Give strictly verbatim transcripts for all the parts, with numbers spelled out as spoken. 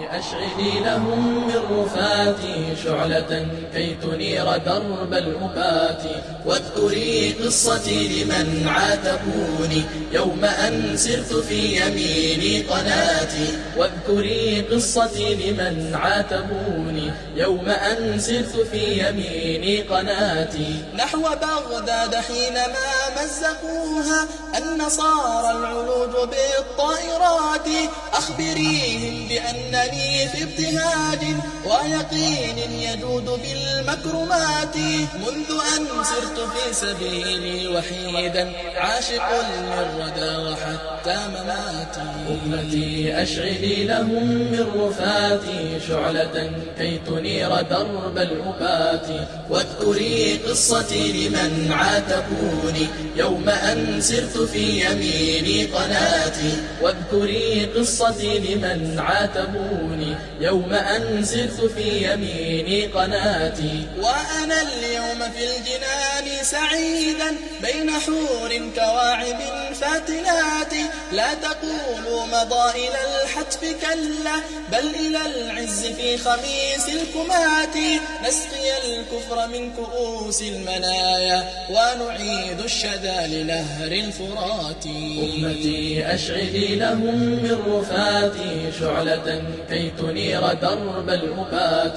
أشعلي لهم من رفاتي شعلة كي تنير درب الأبات. واذكري قصتي لمن عاتبوني يوم أن سرت في يميني قناتي. واذكري قصتي لمن عاتبوني يوم أن سرت في يميني قناتي. نحو بغداد حينما مزقوها النصارى العلوج بالطائرات. أخبريهم بأنني في ابتهاج ويقين يجود بالمكرمات. منذ أن سرت في سبيلي وحيدا عاشق للردى وحتى مماتي. أمتي أشعلي لهم من رفاتي شعلة كي تنير درب الأبات. واذكري قصتي لمن عاتبوني يوم أن سرت في يميني قناتي. واذكري قصتي لمن عاتبوني يوم أن سرت في يميني قناتي. وأنا اليوم في الجنان سعيدا بين حور كواعب فاتنات. لا تقولوا مضى إلى الحتف كلا بل إلى العز في خميس الكمات. نسقي الكفر من كؤوس المنايا ونعيد الشدى لنهر الفرات. أمتي أشعلي لهم من رفاتي شعلة كي تنير درب الأبات.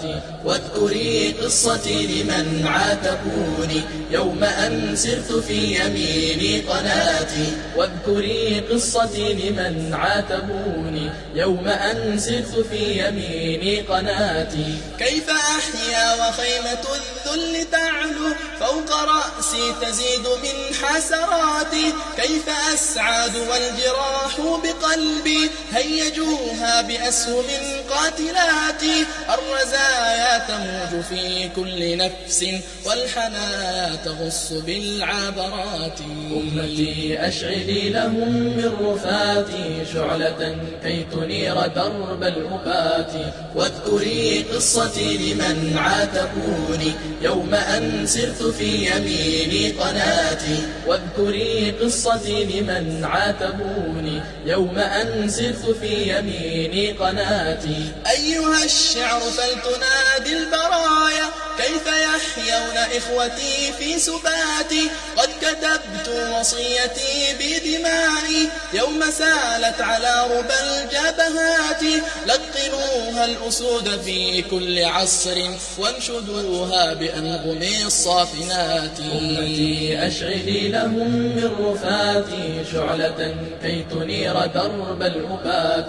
واذكري قصتي لمن عاتبوني يوم أن سرت في يميني قناتي. واذكري قصتي لمن عاتبوني يوم أن سرت في يميني قناتي. كيف أحيا وخيمة الذل تعلو فوق رأسي تزيد من حسراتي. كيف أسعد والجراح بقلبي هيجوها بأسهم قاتلاتي. الرزايا تموج في كل نفس والحنايا تغص بالعبرات. أمتي أشعلي لهم من رفاتي شعلة كي تنير درب الأبات. واذكري قصتي لمن عاتبوني يوم أن سرت في يميني قناتي. واذكري قصتي لمن عاتبوني يوم أن سرت في يميني قناتي. أيها الشعر فلتنادي البرايا كيف يحيون إخوتي في سباتي. قد كتبت وصيتي بدمائي يوم سالت على ربى الجبهات. لقنوها الأسود في كل عصر وانشدوها بأنغم الصافنات. أمتي أشعلي لهم من رفاتي شعلة كي تنير درب الأبات.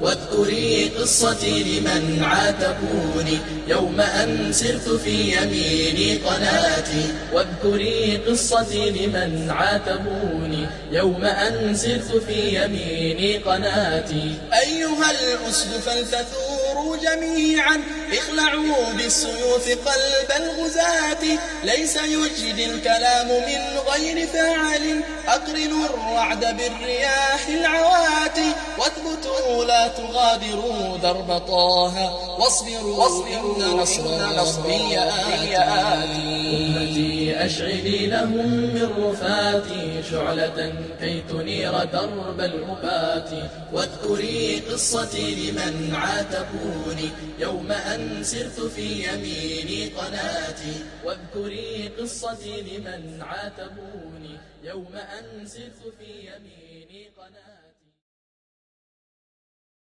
واذكري قصتي لمن عاتبوني يوم أن سرت في يميني قناتي. واذكري قصتي لمن عاتبوني يوم أن سرت في يميني قناتي. أيها الأسد فلتثوروا جميعا اخلعوا بالسيوف قلب الغزاة. ليس يجدي الكلام من غير فاعل أقرنوا الرعد بالرياح العواتي. واثبتوا لا تغادروا درب طه واصبروا إن نصر ربي آتي. أمتي أشعلي لهم من رفاتي شعلة كي تنير درب الأبات. واذكري قصتي لمن عاتبوني يوم أن سرت في يميني قناتي. واذكري قصتي لمن عاتبوني يوم أن سرت في يميني قناتي.